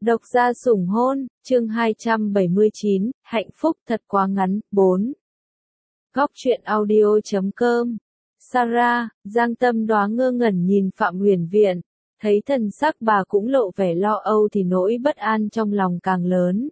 Độc gia sủng hôn, chương 279, hạnh phúc thật quá ngắn, 4. Góc truyện audio.com. Sarah, Giang Tâm Đóa ngơ ngẩn nhìn Phạm Huyền Viện, thấy thần sắc bà cũng lộ vẻ lo âu thì nỗi bất an trong lòng càng lớn.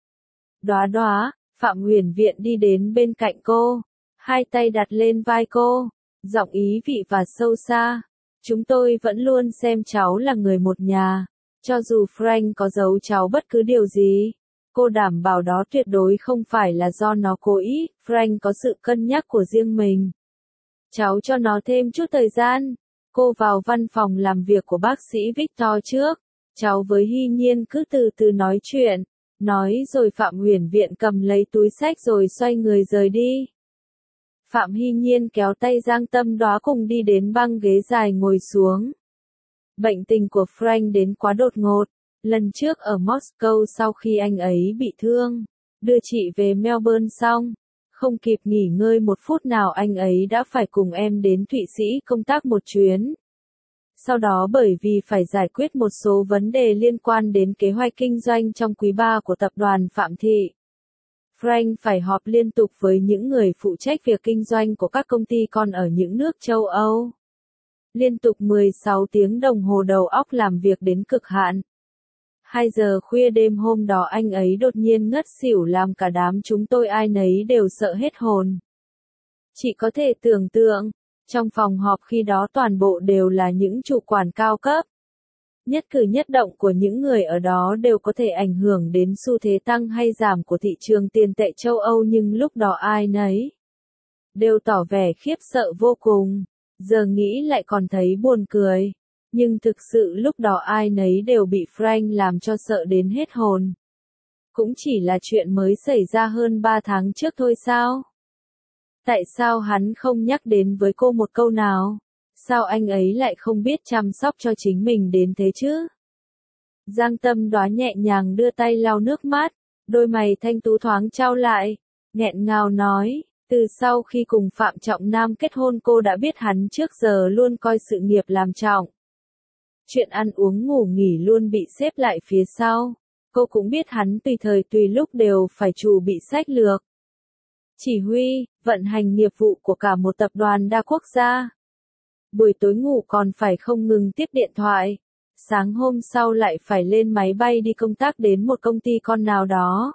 Đóa Đóa, Phạm Huyền Viện đi đến bên cạnh cô, hai tay đặt lên vai cô, giọng ý vị và sâu xa. Chúng tôi vẫn luôn xem cháu là người một nhà. Cho dù Frank có giấu cháu bất cứ điều gì, cô đảm bảo đó tuyệt đối không phải là do nó cố ý, Frank có sự cân nhắc của riêng mình. Cháu cho nó thêm chút thời gian. Cô vào văn phòng làm việc của bác sĩ Victor trước. Cháu với Hy Nhiên cứ từ từ nói chuyện. Nói rồi Phạm Huyền Viện cầm lấy túi xách rồi xoay người rời đi. Phạm Hy Nhiên kéo tay Giang Tâm Đóa cùng đi đến băng ghế dài ngồi xuống. Bệnh tình của Frank đến quá đột ngột. Lần trước ở Moscow sau khi anh ấy bị thương, đưa chị về Melbourne xong, không kịp nghỉ ngơi một phút nào anh ấy đã phải cùng em đến Thụy Sĩ công tác một chuyến. Sau đó bởi vì phải giải quyết một số vấn đề liên quan đến kế hoạch kinh doanh trong quý 3 của tập đoàn Phạm Thị, Frank phải họp liên tục với những người phụ trách việc kinh doanh của các công ty con ở những nước châu Âu. Liên tục 16 tiếng đồng hồ đầu óc làm việc đến cực hạn. 2 giờ khuya đêm hôm đó anh ấy đột nhiên ngất xỉu làm cả đám chúng tôi ai nấy đều sợ hết hồn. Chị có thể tưởng tượng, trong phòng họp khi đó toàn bộ đều là những chủ quản cao cấp. Nhất cử nhất động của những người ở đó đều có thể ảnh hưởng đến xu thế tăng hay giảm của thị trường tiền tệ châu Âu nhưng lúc đó ai nấy đều tỏ vẻ khiếp sợ vô cùng. Giờ nghĩ lại còn thấy buồn cười. Nhưng thực sự lúc đó ai nấy đều bị Frank làm cho sợ đến hết hồn. Cũng chỉ là chuyện mới xảy ra hơn 3 tháng trước thôi sao? Tại sao hắn không nhắc đến với cô một câu nào? Sao anh ấy lại không biết chăm sóc cho chính mình đến thế chứ? Giang Tâm Đóa nhẹ nhàng đưa tay lau nước mắt, đôi mày thanh tú thoáng chau lại, nghẹn ngào nói. Từ sau khi cùng Phạm Trọng Nam kết hôn cô đã biết hắn trước giờ luôn coi sự nghiệp làm trọng. Chuyện ăn uống ngủ nghỉ luôn bị xếp lại phía sau. Cô cũng biết hắn tùy thời tùy lúc đều phải chuẩn bị sách lược. Chỉ huy, vận hành nghiệp vụ của cả một tập đoàn đa quốc gia. Buổi tối ngủ còn phải không ngừng tiếp điện thoại. Sáng hôm sau lại phải lên máy bay đi công tác đến một công ty con nào đó.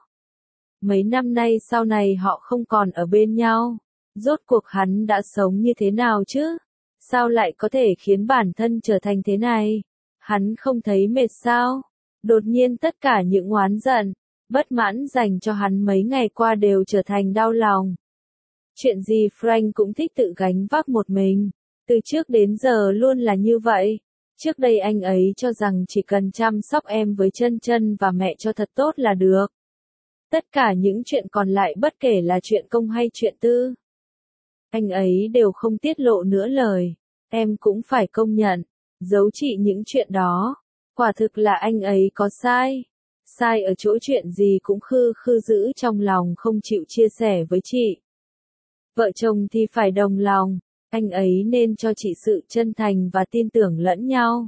Mấy năm nay sau này họ không còn ở bên nhau. Rốt cuộc hắn đã sống như thế nào chứ? Sao lại có thể khiến bản thân trở thành thế này? Hắn không thấy mệt sao? Đột nhiên tất cả những oán giận, bất mãn dành cho hắn mấy ngày qua đều trở thành đau lòng. Chuyện gì Frank cũng thích tự gánh vác một mình. Từ trước đến giờ luôn là như vậy. Trước đây anh ấy cho rằng chỉ cần chăm sóc em với chân chân và mẹ cho thật tốt là được. Tất cả những chuyện còn lại bất kể là chuyện công hay chuyện tư, anh ấy đều không tiết lộ nửa lời. Em cũng phải công nhận, giấu chị những chuyện đó. Quả thực là anh ấy có sai. Sai ở chỗ chuyện gì cũng khư khư giữ trong lòng không chịu chia sẻ với chị. Vợ chồng thì phải đồng lòng, anh ấy nên cho chị sự chân thành và tin tưởng lẫn nhau.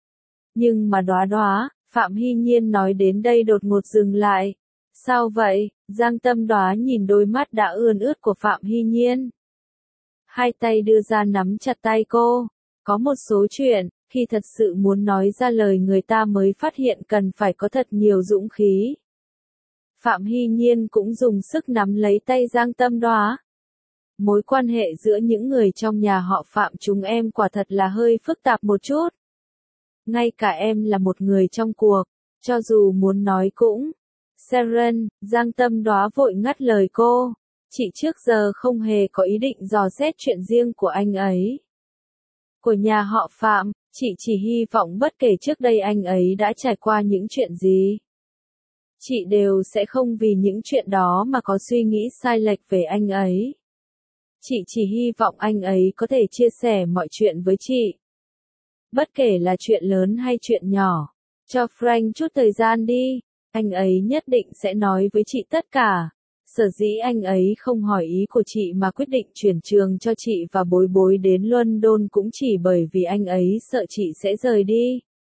Nhưng mà Đóa Đóa, Phạm Hy Nhiên nói đến đây đột ngột dừng lại. Sao vậy? Giang Tâm Đóa nhìn đôi mắt đã ươn ướt của Phạm Hy Nhiên. Hai tay đưa ra nắm chặt tay cô. Có một số chuyện, khi thật sự muốn nói ra lời người ta mới phát hiện cần phải có thật nhiều dũng khí. Phạm Hy Nhiên cũng dùng sức nắm lấy tay Giang Tâm Đóa. Mối quan hệ giữa những người trong nhà họ Phạm chúng em quả thật là hơi phức tạp một chút. Ngay cả em là một người trong cuộc, cho dù muốn nói cũng. Seren, Giang Tâm Đóa vội ngắt lời cô. Chị trước giờ không hề có ý định dò xét chuyện riêng của anh ấy. Của nhà họ Phạm, chị chỉ hy vọng bất kể trước đây anh ấy đã trải qua những chuyện gì, chị đều sẽ không vì những chuyện đó mà có suy nghĩ sai lệch về anh ấy. Chị chỉ hy vọng anh ấy có thể chia sẻ mọi chuyện với chị. Bất kể là chuyện lớn hay chuyện nhỏ. Cho Frank chút thời gian đi. Anh ấy nhất định sẽ nói với chị tất cả. Sở dĩ anh ấy không hỏi ý của chị mà quyết định chuyển trường cho chị và Bối Bối đến London cũng chỉ bởi vì anh ấy sợ chị sẽ rời đi.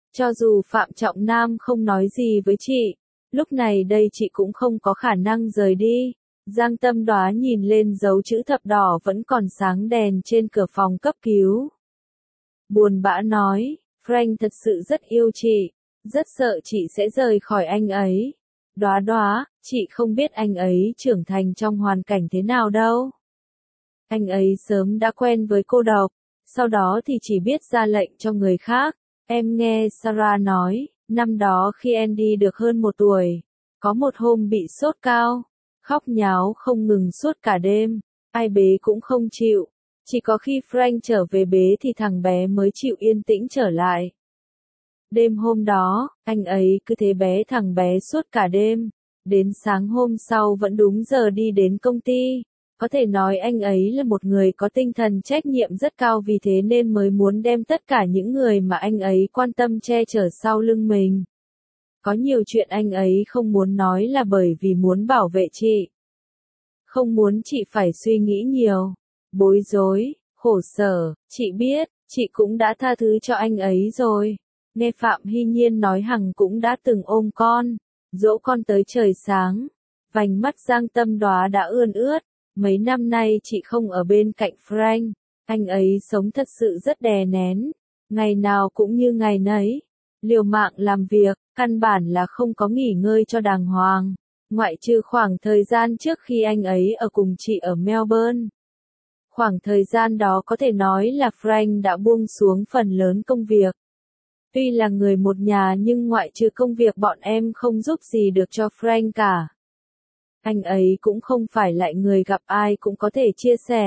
Cho dù Phạm Trọng Nam không nói gì với chị, lúc này đây chị cũng không có khả năng rời đi. Giang Tâm Đoá nhìn lên dấu chữ thập đỏ vẫn còn sáng đèn trên cửa phòng cấp cứu. Buồn bã nói, Frank thật sự rất yêu chị, rất sợ chị sẽ rời khỏi anh ấy. Đoá đoá, chị không biết anh ấy trưởng thành trong hoàn cảnh thế nào đâu. Anh ấy sớm đã quen với cô độc, sau đó thì chỉ biết ra lệnh cho người khác. Em nghe Sarah nói, năm đó khi Andy được hơn 1 tuổi, có một hôm bị sốt cao, khóc nháo không ngừng suốt cả đêm, ai bế cũng không chịu. Chỉ có khi Frank trở về bế thì thằng bé mới chịu yên tĩnh trở lại. Đêm hôm đó, anh ấy cứ thế bé thằng bé suốt cả đêm, đến sáng hôm sau vẫn đúng giờ đi đến công ty. Có thể nói anh ấy là một người có tinh thần trách nhiệm rất cao, vì thế nên mới muốn đem tất cả những người mà anh ấy quan tâm che chở sau lưng mình. Có nhiều chuyện anh ấy không muốn nói là bởi vì muốn bảo vệ chị. Không muốn chị phải suy nghĩ nhiều, bối rối, khổ sở. Chị biết, chị cũng đã tha thứ cho anh ấy rồi. Nghe Phạm Hy Nhiên nói Hằng cũng đã từng ôm con, dỗ con tới trời sáng. Vành mắt Giang Tâm Đoá đã ươn ướt. Mấy năm nay chị không ở bên cạnh Frank, anh ấy sống thật sự rất đè nén, ngày nào cũng như ngày nấy, liều mạng làm việc, căn bản là không có nghỉ ngơi cho đàng hoàng, ngoại trừ khoảng thời gian trước khi anh ấy ở cùng chị ở Melbourne. Khoảng thời gian đó có thể nói là Frank đã buông xuống phần lớn công việc. Tuy là người một nhà nhưng ngoại trừ công việc bọn em không giúp gì được cho Frank cả. Anh ấy cũng không phải lại người gặp ai cũng có thể chia sẻ.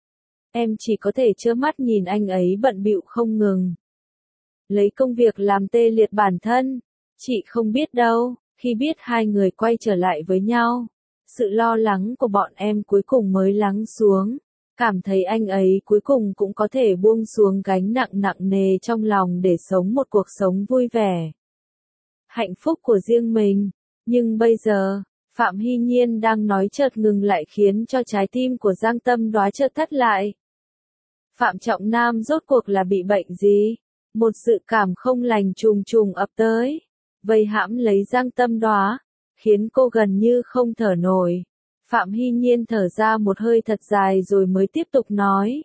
Em chỉ có thể trơ mắt nhìn anh ấy bận bịu không ngừng. Lấy công việc làm tê liệt bản thân. Chị không biết đâu, khi biết hai người quay trở lại với nhau, sự lo lắng của bọn em cuối cùng mới lắng xuống. Cảm thấy anh ấy cuối cùng cũng có thể buông xuống gánh nặng nặng nề trong lòng để sống một cuộc sống vui vẻ, hạnh phúc của riêng mình. Nhưng bây giờ, Phạm Hy Nhiên đang nói chợt ngừng lại khiến cho trái tim của Giang Tâm Đoá chợt thắt lại. Phạm Trọng Nam rốt cuộc là bị bệnh gì? Một dự cảm không lành trùng trùng ập tới, vây hãm lấy Giang Tâm Đoá, khiến cô gần như không thở nổi. Phạm Hy Nhiên thở ra một hơi thật dài rồi mới tiếp tục nói.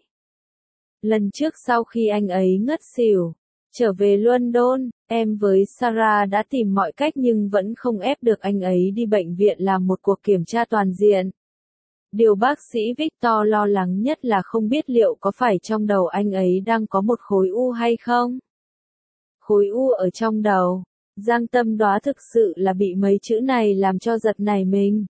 Lần trước sau khi anh ấy ngất xỉu, trở về London, em với Sarah đã tìm mọi cách nhưng vẫn không ép được anh ấy đi bệnh viện làm một cuộc kiểm tra toàn diện. Điều bác sĩ Victor lo lắng nhất là không biết liệu có phải trong đầu anh ấy đang có một khối u hay không. Khối u ở trong đầu. Giang Tâm Đoá thực sự là bị mấy chữ này làm cho giật nảy mình.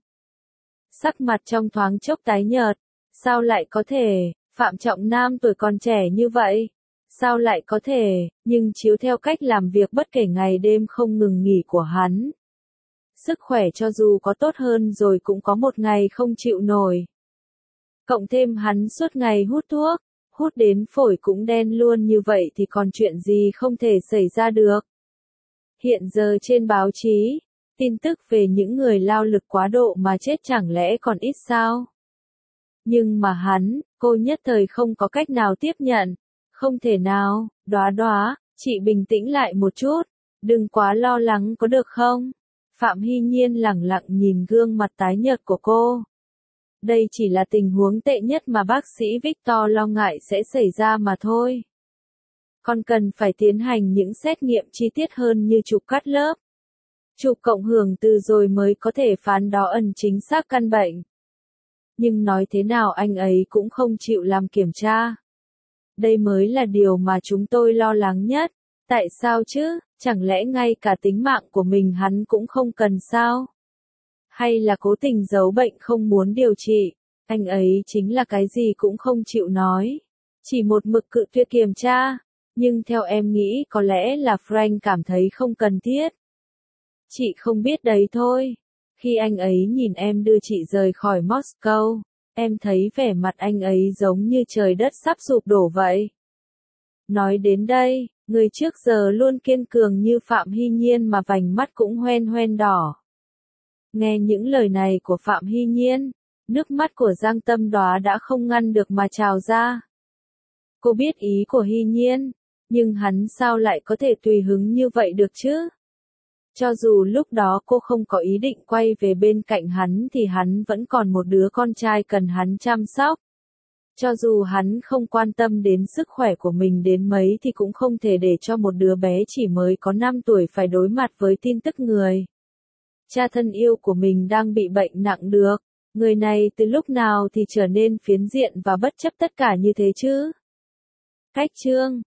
Sắc mặt trong thoáng chốc tái nhợt. Sao lại có thể, Phạm Trọng Nam tuổi còn trẻ như vậy? Sao lại có thể, nhưng chiếu theo cách làm việc bất kể ngày đêm không ngừng nghỉ của hắn. Sức khỏe cho dù có tốt hơn rồi cũng có một ngày không chịu nổi. Cộng thêm hắn suốt ngày hút thuốc, hút đến phổi cũng đen luôn như vậy thì còn chuyện gì không thể xảy ra được. Hiện giờ trên báo chí, tin tức về những người lao lực quá độ mà chết chẳng lẽ còn ít sao? Nhưng mà hắn, cô nhất thời không có cách nào tiếp nhận. Không thể nào, Đoá Đoá, chị bình tĩnh lại một chút, đừng quá lo lắng có được không? Phạm Hy Nhiên lẳng lặng nhìn gương mặt tái nhợt của cô. Đây chỉ là tình huống tệ nhất mà bác sĩ Victor lo ngại sẽ xảy ra mà thôi. Còn cần phải tiến hành những xét nghiệm chi tiết hơn như chụp cắt lớp, chụp cộng hưởng từ rồi mới có thể phán đoán chính xác căn bệnh. Nhưng nói thế nào anh ấy cũng không chịu làm kiểm tra. Đây mới là điều mà chúng tôi lo lắng nhất. Tại sao chứ, chẳng lẽ ngay cả tính mạng của mình hắn cũng không cần sao? Hay là cố tình giấu bệnh không muốn điều trị? Anh ấy chính là cái gì cũng không chịu nói. Chỉ một mực cự tuyệt kiểm tra. Nhưng theo em nghĩ có lẽ là Frank cảm thấy không cần thiết. Chị không biết đấy thôi. Khi anh ấy nhìn em đưa chị rời khỏi Moscow, em thấy vẻ mặt anh ấy giống như trời đất sắp sụp đổ vậy. Nói đến đây, người trước giờ luôn kiên cường như Phạm Hy Nhiên mà vành mắt cũng hoen hoen đỏ. Nghe những lời này của Phạm Hy Nhiên, nước mắt của Giang Tâm Đoá đã không ngăn được mà trào ra. Cô biết ý của Hy Nhiên, Nhưng hắn sao lại có thể tùy hứng như vậy được chứ? Cho dù lúc đó cô không có ý định quay về bên cạnh hắn thì hắn vẫn còn một đứa con trai cần hắn chăm sóc. Cho dù hắn không quan tâm đến sức khỏe của mình đến mấy thì cũng không thể để cho một đứa bé chỉ mới có 5 tuổi phải đối mặt với tin tức người cha thân yêu của mình đang bị bệnh nặng được. Người này từ lúc nào thì trở nên phiến diện và bất chấp tất cả như thế chứ? Cách chương